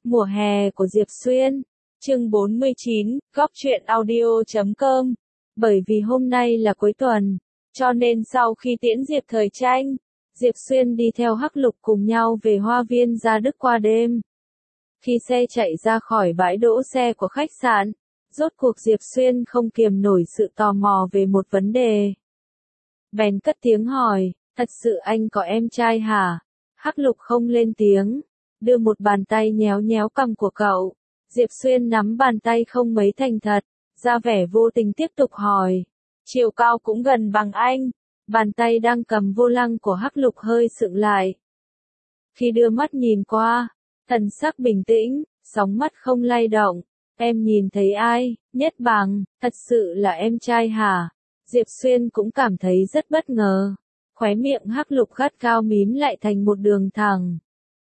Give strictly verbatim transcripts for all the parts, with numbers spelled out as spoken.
Mùa hè của Diệp Xuyên, chương bốn mươi chín, góc truyện audio chấm com. Bởi vì hôm nay là cuối tuần, cho nên sau khi tiễn Diệp Thời Tranh, Diệp Xuyên đi theo Hắc Lục cùng nhau về Hoa Viên Gia Đức qua đêm. Khi xe chạy ra khỏi bãi đỗ xe của khách sạn, rốt cuộc Diệp Xuyên không kiềm nổi sự tò mò về một vấn đề. Bèn cất tiếng hỏi, thật sự anh có em trai hả? Hắc Lục không lên tiếng, đưa một bàn tay nhéo nhéo cằm của cậu. Diệp Xuyên nắm bàn tay không mấy thành thật, ra vẻ vô tình tiếp tục hỏi. Chiều cao cũng gần bằng anh. Bàn tay đang cầm vô lăng của Hắc Lục hơi sượng lại. Khi đưa mắt nhìn qua, thần sắc bình tĩnh, sóng mắt không lay động. Em nhìn thấy ai? Nhất Bằng, thật sự là em trai hả? Diệp Xuyên cũng cảm thấy rất bất ngờ. Khóe miệng Hắc Lục gắt cao mím lại thành một đường thẳng.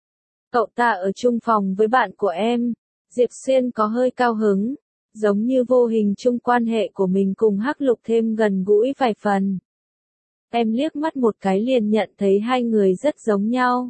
Cậu ta ở chung phòng với bạn của em. Diệp Xuyên có hơi cao hứng, giống như vô hình chung quan hệ của mình cùng Hắc Lục thêm gần gũi vài phần. Em liếc mắt một cái liền nhận thấy hai người rất giống nhau.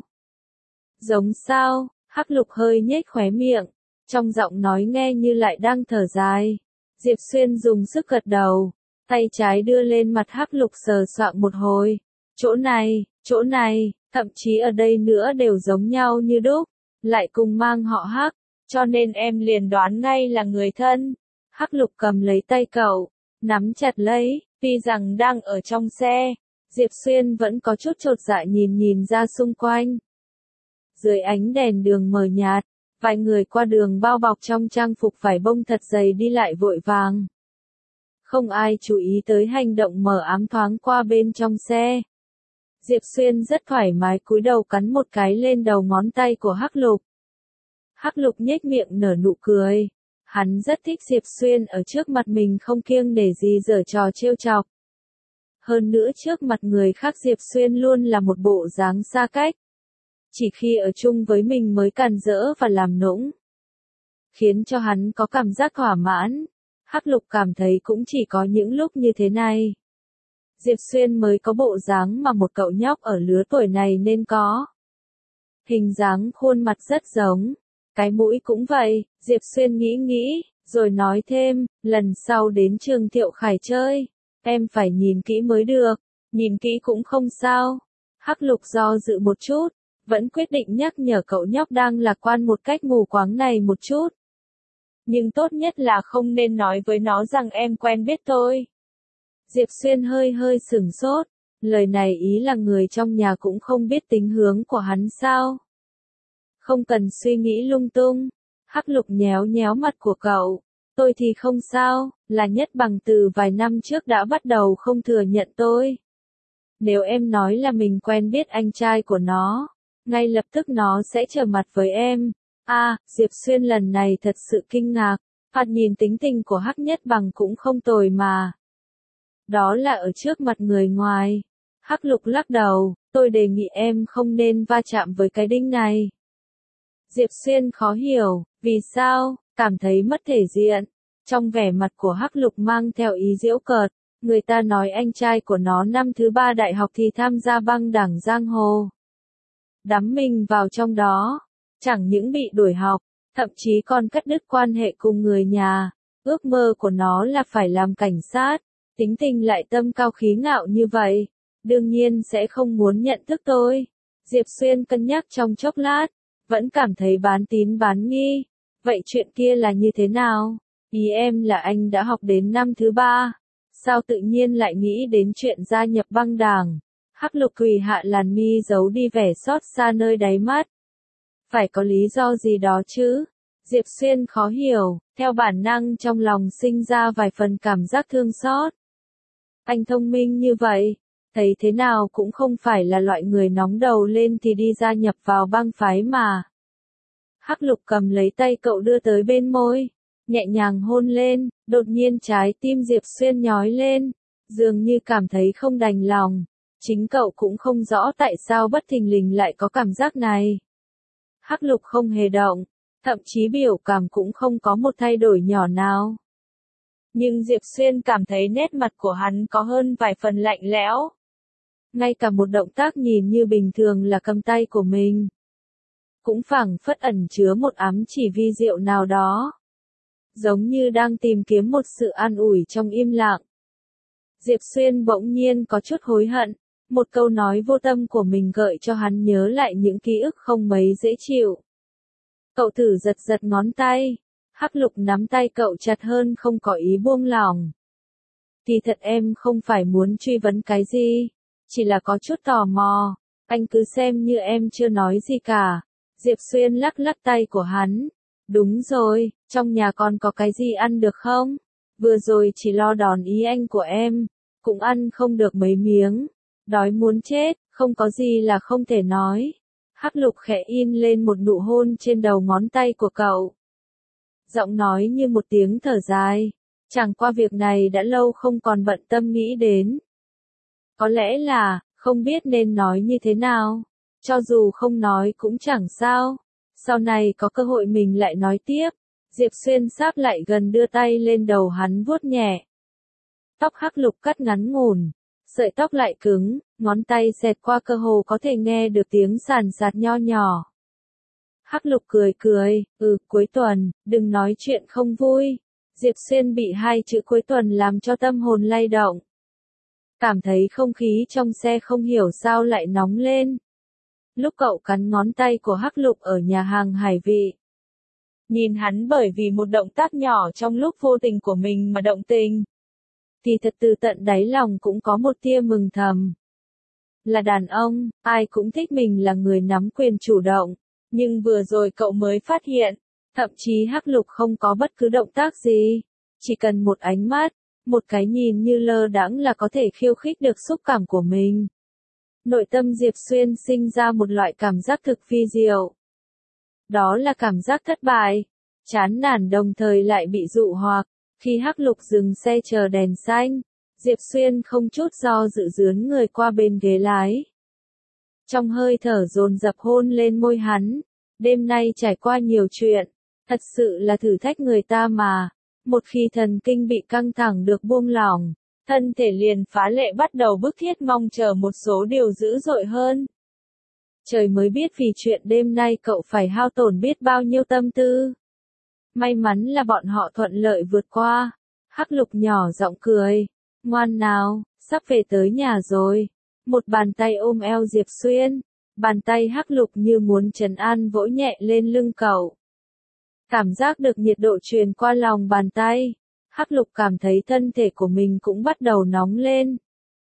Giống sao? Hắc Lục hơi nhếch khóe miệng, trong giọng nói nghe như lại đang thở dài. Diệp Xuyên dùng sức gật đầu, tay trái đưa lên mặt Hắc Lục sờ soạng một hồi. Chỗ này, chỗ này, thậm chí ở đây nữa đều giống nhau như đúc, lại cùng mang họ Hắc, cho nên em liền đoán ngay là người thân. Hắc Lục cầm lấy tay cậu, nắm chặt lấy, tuy rằng đang ở trong xe, Diệp Xuyên vẫn có chút chột dạ nhìn nhìn ra xung quanh. Dưới ánh đèn đường mờ nhạt, vài người qua đường bao bọc trong trang phục vải bông thật dày đi lại vội vàng. Không ai chú ý tới hành động mờ ám thoáng qua bên trong xe. Diệp Xuyên rất thoải mái cúi đầu cắn một cái lên đầu ngón tay của Hắc Lục. Hắc Lục nhếch miệng nở nụ cười. Hắn rất thích Diệp Xuyên ở trước mặt mình không kiêng nể gì giở trò trêu chọc. Hơn nữa trước mặt người khác Diệp Xuyên luôn là một bộ dáng xa cách. Chỉ khi ở chung với mình mới càn rỡ và làm nũng. Khiến cho hắn có cảm giác thỏa mãn. Hắc Lục cảm thấy cũng chỉ có những lúc như thế này. Diệp Xuyên mới có bộ dáng mà một cậu nhóc ở lứa tuổi này nên có. Hình dáng khuôn mặt rất giống. Cái mũi cũng vậy, Diệp Xuyên nghĩ nghĩ, rồi nói thêm, lần sau đến trường Thiệu Khải chơi, em phải nhìn kỹ mới được, nhìn kỹ cũng không sao. Hắc Lục do dự một chút, vẫn quyết định nhắc nhở cậu nhóc đang lạc quan một cách mù quáng này một chút. Nhưng tốt nhất là không nên nói với nó rằng em quen biết tôi. Diệp Xuyên hơi hơi sửng sốt, lời này ý là người trong nhà cũng không biết tính hướng của hắn sao? Không cần suy nghĩ lung tung. Hắc Lục nhéo nhéo mặt của cậu. Tôi thì không sao, là Nhất Bằng từ vài năm trước đã bắt đầu không thừa nhận tôi. Nếu em nói là mình quen biết anh trai của nó, ngay lập tức nó sẽ trở mặt với em. À, Diệp Xuyên lần này thật sự kinh ngạc. Thoạt nhìn tính tình của Hắc Nhất Bằng cũng không tồi mà. Đó là ở trước mặt người ngoài. Hắc Lục lắc đầu, tôi đề nghị em không nên va chạm với cái đinh này. Diệp Xuyên khó hiểu, vì sao, cảm thấy mất thể diện. Trong vẻ mặt của Hắc Lục mang theo ý giễu cợt, người ta nói anh trai của nó năm thứ ba đại học thì tham gia băng đảng giang hồ. Đắm mình vào trong đó, chẳng những bị đuổi học, thậm chí còn cắt đứt quan hệ cùng người nhà. Ước mơ của nó là phải làm cảnh sát, tính tình lại tâm cao khí ngạo như vậy, đương nhiên sẽ không muốn nhận thức tôi. Diệp Xuyên cân nhắc trong chốc lát, vẫn cảm thấy bán tín bán nghi. Vậy chuyện kia là như thế nào? Ý em là anh đã học đến năm thứ ba, sao tự nhiên lại nghĩ đến chuyện gia nhập băng đảng? Hắc Lục quỳ hạ làn mi giấu đi vẻ xót xa nơi đáy mắt. Phải có lý do gì đó chứ? Diệp Xuyên khó hiểu, theo bản năng trong lòng sinh ra vài phần cảm giác thương xót. Anh thông minh như vậy, thấy thế nào cũng không phải là loại người nóng đầu lên thì đi gia nhập vào băng phái mà. Hắc Lục cầm lấy tay cậu đưa tới bên môi, nhẹ nhàng hôn lên, đột nhiên trái tim Diệp Xuyên nhói lên, dường như cảm thấy không đành lòng. Chính cậu cũng không rõ tại sao bất thình lình lại có cảm giác này. Hắc Lục không hề động, thậm chí biểu cảm cũng không có một thay đổi nhỏ nào. Nhưng Diệp Xuyên cảm thấy nét mặt của hắn có hơn vài phần lạnh lẽo. Ngay cả một động tác nhìn như bình thường là cầm tay của mình cũng phảng phất ẩn chứa một ám chỉ vi diệu nào đó. Giống như đang tìm kiếm một sự an ủi trong im lặng. Diệp Xuyên bỗng nhiên có chút hối hận, một câu nói vô tâm của mình gợi cho hắn nhớ lại những ký ức không mấy dễ chịu. Cậu thử giật giật ngón tay, Hắc Lục nắm tay cậu chặt hơn không có ý buông lỏng. Kỳ thật em không phải muốn truy vấn cái gì, chỉ là có chút tò mò, anh cứ xem như em chưa nói gì cả. Diệp Xuyên lắc lắc tay của hắn. Đúng rồi, trong nhà con có cái gì ăn được không? Vừa rồi chỉ lo đòn ý anh của em, cũng ăn không được mấy miếng. Đói muốn chết, không có gì là không thể nói. Hắc Lục khẽ in lên một nụ hôn trên đầu ngón tay của cậu. Giọng nói như một tiếng thở dài. Chẳng qua việc này đã lâu không còn bận tâm nghĩ đến. Có lẽ là, không biết nên nói như thế nào. Cho dù không nói cũng chẳng sao. Sau này có cơ hội mình lại nói tiếp. Diệp Xuyên sáp lại gần đưa tay lên đầu hắn vuốt nhẹ. Tóc Hắc Lục cắt ngắn ngủn, sợi tóc lại cứng, ngón tay xẹt qua cơ hồ có thể nghe được tiếng sàn sạt nho nhỏ. Hắc Lục cười cười, ừ, cuối tuần, đừng nói chuyện không vui. Diệp Xuyên bị hai chữ cuối tuần làm cho tâm hồn lay động. Cảm thấy không khí trong xe không hiểu sao lại nóng lên. Lúc cậu cắn ngón tay của Hắc Lục ở nhà hàng hải vị. Nhìn hắn bởi vì một động tác nhỏ trong lúc vô tình của mình mà động tình. Thì thật từ tận đáy lòng cũng có một tia mừng thầm. Là đàn ông, ai cũng thích mình là người nắm quyền chủ động. Nhưng vừa rồi cậu mới phát hiện, thậm chí Hắc Lục không có bất cứ động tác gì. Chỉ cần một ánh mắt, một cái nhìn như lơ đãng là có thể khiêu khích được xúc cảm của mình. Nội tâm Diệp Xuyên sinh ra một loại cảm giác thực vi diệu. Đó là cảm giác thất bại, chán nản đồng thời lại bị dụ hoặc. Khi Hắc Lục dừng xe chờ đèn xanh, Diệp Xuyên không chút do dự dướn người qua bên ghế lái. Trong hơi thở dồn dập hôn lên môi hắn, đêm nay trải qua nhiều chuyện, thật sự là thử thách người ta mà. Một khi thần kinh bị căng thẳng được buông lỏng, thân thể liền phá lệ bắt đầu bức thiết mong chờ một số điều dữ dội hơn. Trời mới biết vì chuyện đêm nay cậu phải hao tổn biết bao nhiêu tâm tư. May mắn là bọn họ thuận lợi vượt qua. Hắc Lục nhỏ giọng cười. Ngoan nào, sắp về tới nhà rồi. Một bàn tay ôm eo Diệp Xuyên. Bàn tay Hắc Lục như muốn trấn an vỗ nhẹ lên lưng cậu. Cảm giác được nhiệt độ truyền qua lòng bàn tay. Hắc Lục cảm thấy thân thể của mình cũng bắt đầu nóng lên.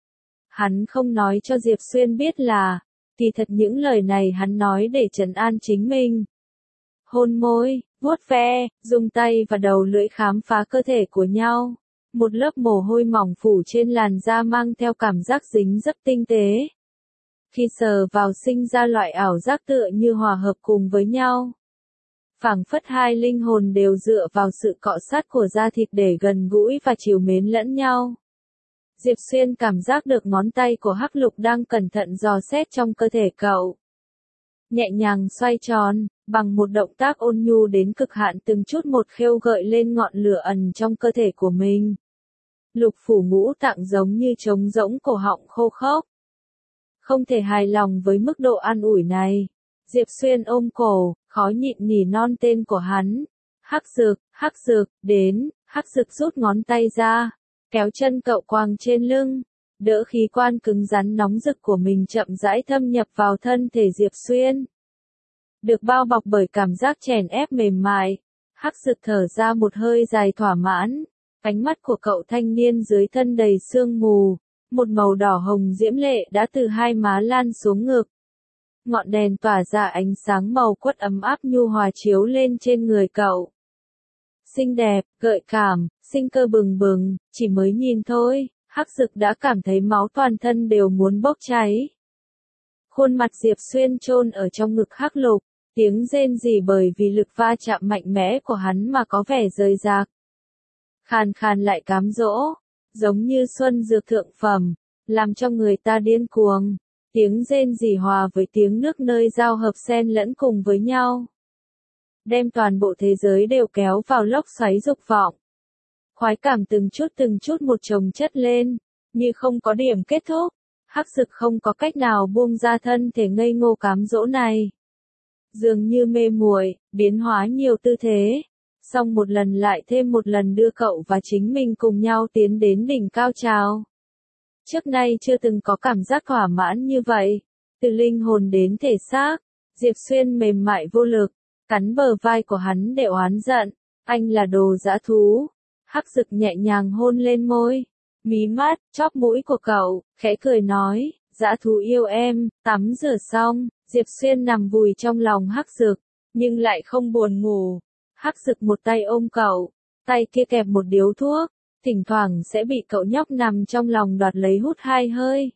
Hắn không nói cho Diệp Xuyên biết là, thì thật những lời này hắn nói để trấn an chính mình. Hôn môi, vuốt ve, dùng tay và đầu lưỡi khám phá cơ thể của nhau. Một lớp mồ hôi mỏng phủ trên làn da mang theo cảm giác dính rất tinh tế. Khi sờ vào sinh ra loại ảo giác tựa như hòa hợp cùng với nhau. Phảng phất hai linh hồn đều dựa vào sự cọ sát của da thịt để gần gũi và trìu mến lẫn nhau. Diệp Xuyên cảm giác được ngón tay của Hắc Lục đang cẩn thận dò xét trong cơ thể cậu. Nhẹ nhàng xoay tròn, bằng một động tác ôn nhu đến cực hạn từng chút một khêu gợi lên ngọn lửa ẩn trong cơ thể của mình. Lục phủ ngũ tạng giống như trống rỗng cổ họng khô khốc. Không thể hài lòng với mức độ an ủi này. Diệp Xuyên ôm cổ, khó nhịn nỉ non tên của hắn. Hắc Dực, Hắc Dực, đến, Hắc Dực rút ngón tay ra, kéo chân cậu quàng trên lưng, đỡ khí quan cứng rắn nóng rực của mình chậm rãi thâm nhập vào thân thể Diệp Xuyên. Được bao bọc bởi cảm giác chèn ép mềm mại, Hắc Dực thở ra một hơi dài thỏa mãn, ánh mắt của cậu thanh niên dưới thân đầy sương mù, một màu đỏ hồng diễm lệ đã từ hai má lan xuống ngực. Ngọn đèn tỏa ra ánh sáng màu quất ấm áp nhu hòa chiếu lên trên người cậu. Xinh đẹp, gợi cảm, sinh cơ bừng bừng, chỉ mới nhìn thôi, Hắc Dực đã cảm thấy máu toàn thân đều muốn bốc cháy. Khuôn mặt Diệp Xuyên chôn ở trong ngực Hắc Lục, tiếng rên rỉ bởi vì lực va chạm mạnh mẽ của hắn mà có vẻ rời rạc. Khàn khàn lại cám dỗ, giống như xuân dược thượng phẩm, làm cho người ta điên cuồng. Tiếng rên rỉ hòa với tiếng nước nơi giao hợp xen lẫn cùng với nhau. Đem toàn bộ thế giới đều kéo vào lốc xoáy dục vọng. Khoái cảm từng chút từng chút một chồng chất lên, như không có điểm kết thúc. Hắc Dực không có cách nào buông ra thân thể ngây ngô cám dỗ này. dường như mê muội, biến hóa nhiều tư thế. Xong một lần lại thêm một lần đưa cậu và chính mình cùng nhau tiến đến đỉnh cao trào. Trước nay chưa từng có cảm giác thỏa mãn như vậy. Từ linh hồn đến thể xác, Diệp Xuyên mềm mại vô lực, cắn bờ vai của hắn để oán giận. Anh là đồ dã thú. Hắc Dực nhẹ nhàng hôn lên môi, mí mắt, chóp mũi của cậu, khẽ cười nói, dã thú yêu em. Tắm rửa xong, Diệp Xuyên nằm vùi trong lòng Hắc Dực, nhưng lại không buồn ngủ. Hắc Dực một tay ôm cậu, tay kia kẹp một điếu thuốc, thỉnh thoảng sẽ bị cậu nhóc nằm trong lòng đoạt lấy hút hai hơi.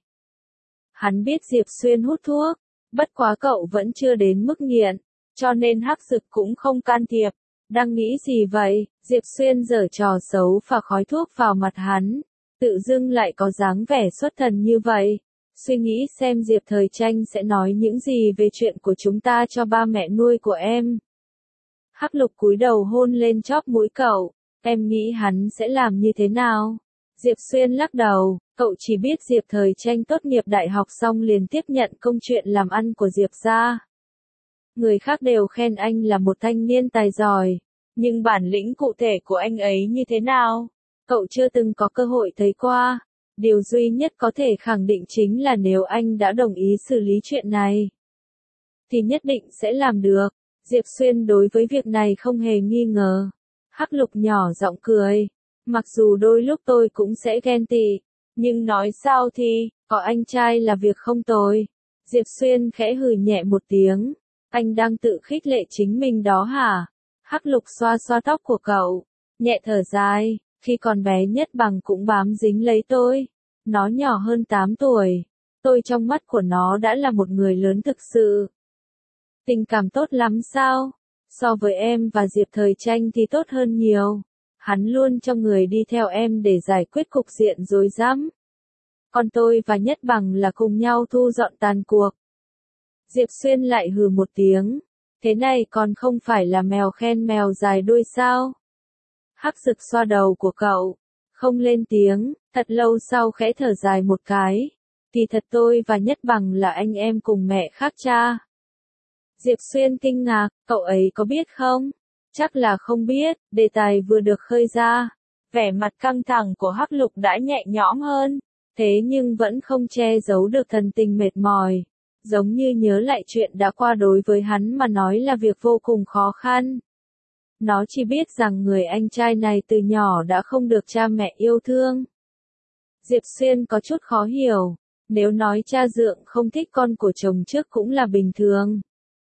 Hắn biết Diệp Xuyên hút thuốc, bất quá cậu vẫn chưa đến mức nghiện, cho nên Hắc Dực cũng không can thiệp. Đang nghĩ gì vậy? Diệp Xuyên giở trò xấu phả khói thuốc vào mặt hắn, tự dưng lại có dáng vẻ xuất thần như vậy. Suy nghĩ xem Diệp Thời Tranh sẽ nói những gì về chuyện của chúng ta cho ba mẹ nuôi của em. Hắc Lục cúi đầu hôn lên chóp mũi cậu, em nghĩ hắn sẽ làm như thế nào? Diệp Xuyên lắc đầu, cậu chỉ biết Diệp Thời Tranh tốt nghiệp đại học xong liền tiếp nhận công chuyện làm ăn của Diệp gia. Người khác đều khen anh là một thanh niên tài giỏi, nhưng bản lĩnh cụ thể của anh ấy như thế nào? Cậu chưa từng có cơ hội thấy qua. Điều duy nhất có thể khẳng định chính là nếu anh đã đồng ý xử lý chuyện này, thì nhất định sẽ làm được. Diệp Xuyên đối với việc này không hề nghi ngờ. Hắc Lục nhỏ giọng cười. Mặc dù đôi lúc tôi cũng sẽ ghen tị, nhưng nói sao thì, có anh trai là việc không tồi. Diệp Xuyên khẽ hừ nhẹ một tiếng. Anh đang tự khích lệ chính mình đó hả? Hắc Lục xoa xoa tóc của cậu, nhẹ thở dài. Khi còn bé Nhất Bằng cũng bám dính lấy tôi. Nó nhỏ hơn tám tuổi. Tôi trong mắt của nó đã là một người lớn thực sự. Tình cảm tốt lắm sao? So với em và Diệp Thời Tranh thì tốt hơn nhiều. Hắn luôn cho người đi theo em để giải quyết cục diện rối rắm. Còn tôi và Nhất Bằng là cùng nhau thu dọn tàn cuộc. Diệp Xuyên lại hừ một tiếng. Thế này còn không phải là mèo khen mèo dài đuôi sao? Hắc Dực xoa đầu của cậu, không lên tiếng, thật lâu sau khẽ thở dài một cái. Kỳ thật tôi và Nhất Bằng là anh em cùng mẹ khác cha. Diệp Xuyên kinh ngạc, cậu ấy có biết không? Chắc là không biết, đề tài vừa được khơi ra. Vẻ mặt căng thẳng của Hắc Lục đã nhẹ nhõm hơn, thế nhưng vẫn không che giấu được thần tình mệt mỏi. Giống như nhớ lại chuyện đã qua đối với hắn mà nói là việc vô cùng khó khăn. Nó chỉ biết rằng người anh trai này từ nhỏ đã không được cha mẹ yêu thương. Diệp Xuyên có chút khó hiểu, nếu nói cha dượng không thích con của chồng trước cũng là bình thường.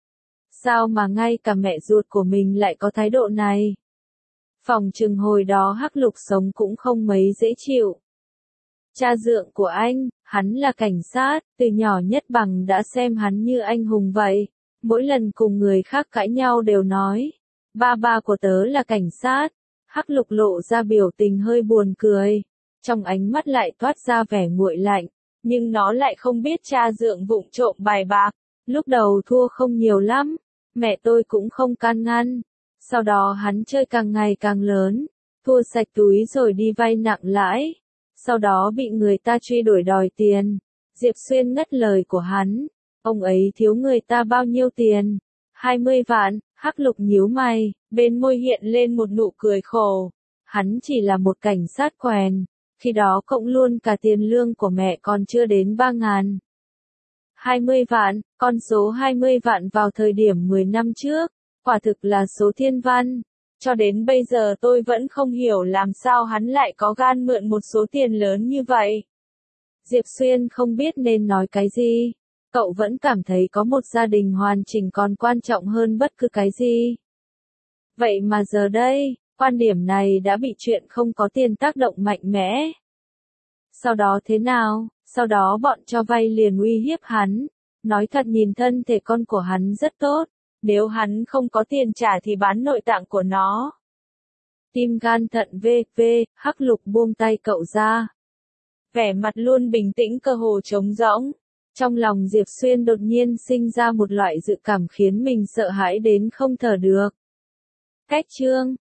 Sao mà ngay cả mẹ ruột của mình lại có thái độ này? Phòng chừng hồi đó Hắc Lục sống cũng không mấy dễ chịu. Cha dượng của anh, hắn là cảnh sát, từ nhỏ Nhất Bằng đã xem hắn như anh hùng vậy. Mỗi lần cùng người khác cãi nhau đều nói, ba ba của tớ là cảnh sát. Hắc Lục lộ ra biểu tình hơi buồn cười, trong ánh mắt lại toát ra vẻ nguội lạnh, nhưng nó lại không biết cha dượng vụng trộm bài bạc. Lúc đầu thua không nhiều lắm, mẹ tôi cũng không can ngăn. Sau đó hắn chơi càng ngày càng lớn, thua sạch túi rồi đi vay nặng lãi. Sau đó bị người ta truy đuổi đòi tiền. Diệp Xuyên ngắt lời của hắn. Ông ấy thiếu người ta bao nhiêu tiền? hai mươi vạn, Hắc Lục nhíu mày, bên môi hiện lên một nụ cười khổ. Hắn chỉ là một cảnh sát quèn, khi đó cộng luôn cả tiền lương của mẹ còn chưa đến ba ngàn. hai mươi vạn, con số hai mươi vạn vào thời điểm mười năm trước, quả thực là số thiên văn. Cho đến bây giờ tôi vẫn không hiểu làm sao hắn lại có gan mượn một số tiền lớn như vậy. Diệp Xuyên không biết nên nói cái gì. Cậu vẫn cảm thấy có một gia đình hoàn chỉnh còn quan trọng hơn bất cứ cái gì. Vậy mà giờ đây, quan điểm này đã bị chuyện không có tiền tác động mạnh mẽ. Sau đó thế nào? Sau đó bọn cho vay liền uy hiếp hắn. Nói thật nhìn thân thể con của hắn rất tốt. Nếu hắn không có tiền trả thì bán nội tạng của nó. Tim gan thận vê vê, Hắc Lục buông tay cậu ra. Vẻ mặt luôn bình tĩnh cơ hồ trống rỗng. Trong lòng Diệp Xuyên đột nhiên sinh ra một loại dự cảm khiến mình sợ hãi đến không thở được. Cách chương